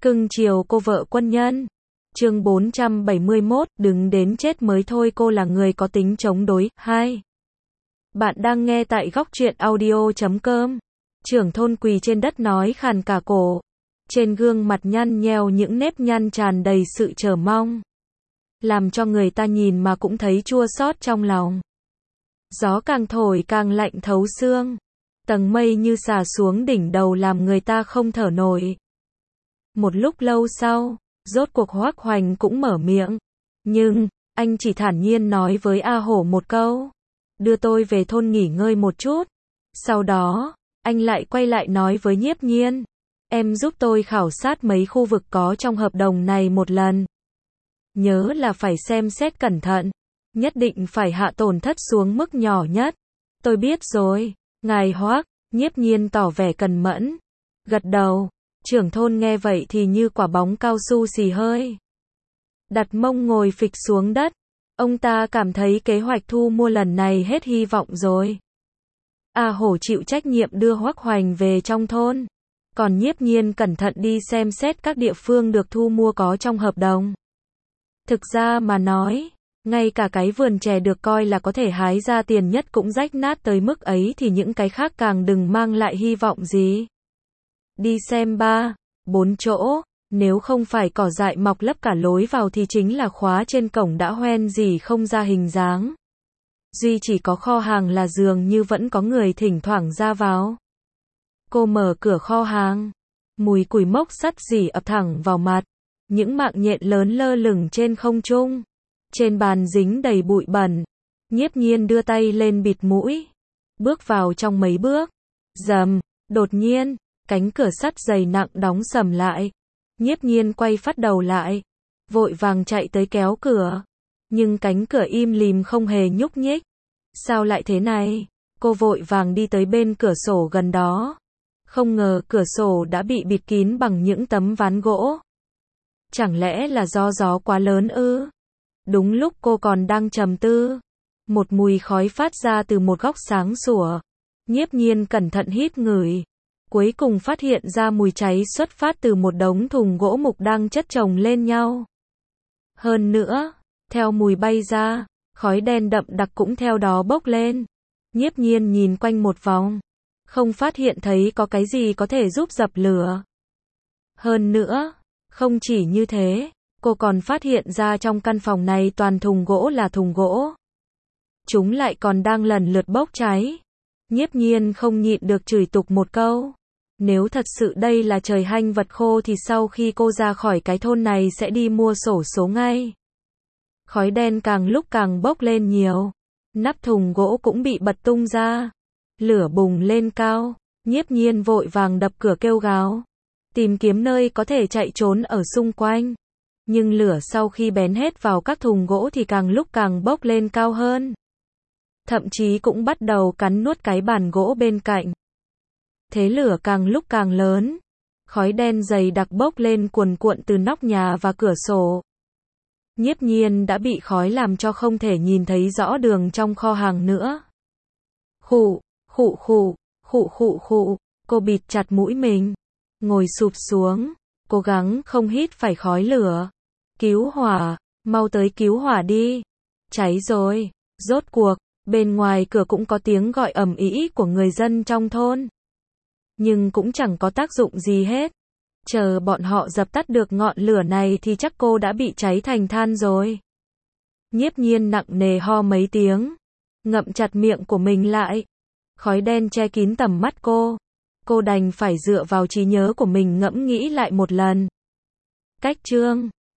Cưng chiều cô vợ quân nhân. Chương 471, đừng đến chết mới thôi, cô là người có tính chống đối. 2. Bạn đang nghe tại góc truyện audio.com. Trưởng thôn quỳ trên đất nói khàn cả cổ. Trên gương mặt nhăn nheo những nếp nhăn tràn đầy sự chờ mong. Làm cho người ta nhìn mà cũng thấy chua xót trong lòng. Gió càng thổi càng lạnh thấu xương. Tầng mây như xả xuống đỉnh đầu làm người ta không thở nổi. Một lúc lâu sau, rốt cuộc Hoắc Hoành cũng mở miệng. Nhưng, anh chỉ thản nhiên nói với A Hổ một câu. Đưa tôi về thôn nghỉ ngơi một chút. Sau đó, anh lại quay lại nói với Nhiếp Nhiên. Em giúp tôi khảo sát mấy khu vực có trong hợp đồng này một lần. Nhớ là phải xem xét cẩn thận. Nhất định phải hạ tổn thất xuống mức nhỏ nhất. Tôi biết rồi, ngài Hoắc. Nhiếp Nhiên tỏ vẻ cần mẫn. Gật đầu. Trưởng thôn nghe vậy thì như quả bóng cao su xì hơi. Đặt mông ngồi phịch xuống đất. Ông ta cảm thấy kế hoạch thu mua lần này hết hy vọng rồi. A Hổ chịu trách nhiệm đưa Hoắc Hoành về trong thôn. Còn Nhiếp Nhiên cẩn thận đi xem xét các địa phương được thu mua có trong hợp đồng. Thực ra mà nói, ngay cả cái vườn chè được coi là có thể hái ra tiền nhất cũng rách nát tới mức ấy thì những cái khác càng đừng mang lại hy vọng gì. Đi xem 3, 4 chỗ, nếu không phải cỏ dại mọc lấp cả lối vào thì chính là khóa trên cổng đã hoen gì không ra hình dáng. Duy chỉ có kho hàng là dường như vẫn có người thỉnh thoảng ra vào. Cô mở cửa kho hàng, mùi củi mốc sắt rỉ ập thẳng vào mặt, những mạng nhện lớn lơ lửng trên không trung. Trên bàn dính đầy bụi bẩn. Nhiếp Nhiên đưa tay lên bịt mũi, bước vào trong mấy bước. Rầm, đột nhiên, cánh cửa sắt dày nặng đóng sầm lại. Nhiếp Nhiên quay phát đầu lại, vội vàng chạy tới kéo cửa. Nhưng cánh cửa im lìm không hề nhúc nhích. Sao lại thế này? Cô vội vàng đi tới bên cửa sổ gần đó. Không ngờ cửa sổ đã bị bịt kín bằng những tấm ván gỗ. Chẳng lẽ là do gió quá lớn ư? Đúng lúc cô còn đang trầm tư, một mùi khói phát ra từ một góc sáng sủa. Nhiếp Nhiên cẩn thận hít ngửi, cuối cùng phát hiện ra mùi cháy xuất phát từ một đống thùng gỗ mục đang chất chồng lên nhau. Hơn nữa, theo mùi bay ra, khói đen đậm đặc cũng theo đó bốc lên. Nhiếp Nhiên nhìn quanh một vòng, không phát hiện thấy có cái gì có thể giúp dập lửa. Hơn nữa, không chỉ như thế, cô còn phát hiện ra trong căn phòng này toàn thùng gỗ là thùng gỗ. Chúng lại còn đang lần lượt bốc cháy. Nhiếp Nhiên không nhịn được chửi tục một câu. Nếu thật sự đây là trời hanh vật khô thì sau khi cô ra khỏi cái thôn này sẽ đi mua xổ số ngay. Khói đen càng lúc càng bốc lên nhiều. Nắp thùng gỗ cũng bị bật tung ra. Lửa bùng lên cao. Nhiếp Nhiên vội vàng đập cửa kêu gào. Tìm kiếm nơi có thể chạy trốn ở xung quanh. Nhưng lửa sau khi bén hết vào các thùng gỗ thì càng lúc càng bốc lên cao hơn. Thậm chí cũng bắt đầu cắn nuốt cái bàn gỗ bên cạnh. Thế lửa càng lúc càng lớn. Khói đen dày đặc bốc lên cuồn cuộn từ nóc nhà và cửa sổ. Nhiếp Nhiên đã bị khói làm cho không thể nhìn thấy rõ đường trong kho hàng nữa. Khụ, khụ khụ, khụ khụ khụ, cô bịt chặt mũi mình, ngồi sụp xuống, cố gắng không hít phải khói lửa. Cứu hỏa, mau tới cứu hỏa đi. Cháy rồi. Rốt cuộc, bên ngoài cửa cũng có tiếng gọi ầm ĩ của người dân trong thôn. Nhưng cũng chẳng có tác dụng gì hết. Chờ bọn họ dập tắt được ngọn lửa này thì chắc cô đã bị cháy thành than rồi. Nhiếp Nhiên nặng nề ho mấy tiếng, ngậm chặt miệng của mình lại. Khói đen che kín tầm mắt cô. Cô đành phải dựa vào trí nhớ của mình ngẫm nghĩ lại một lần. Cách chương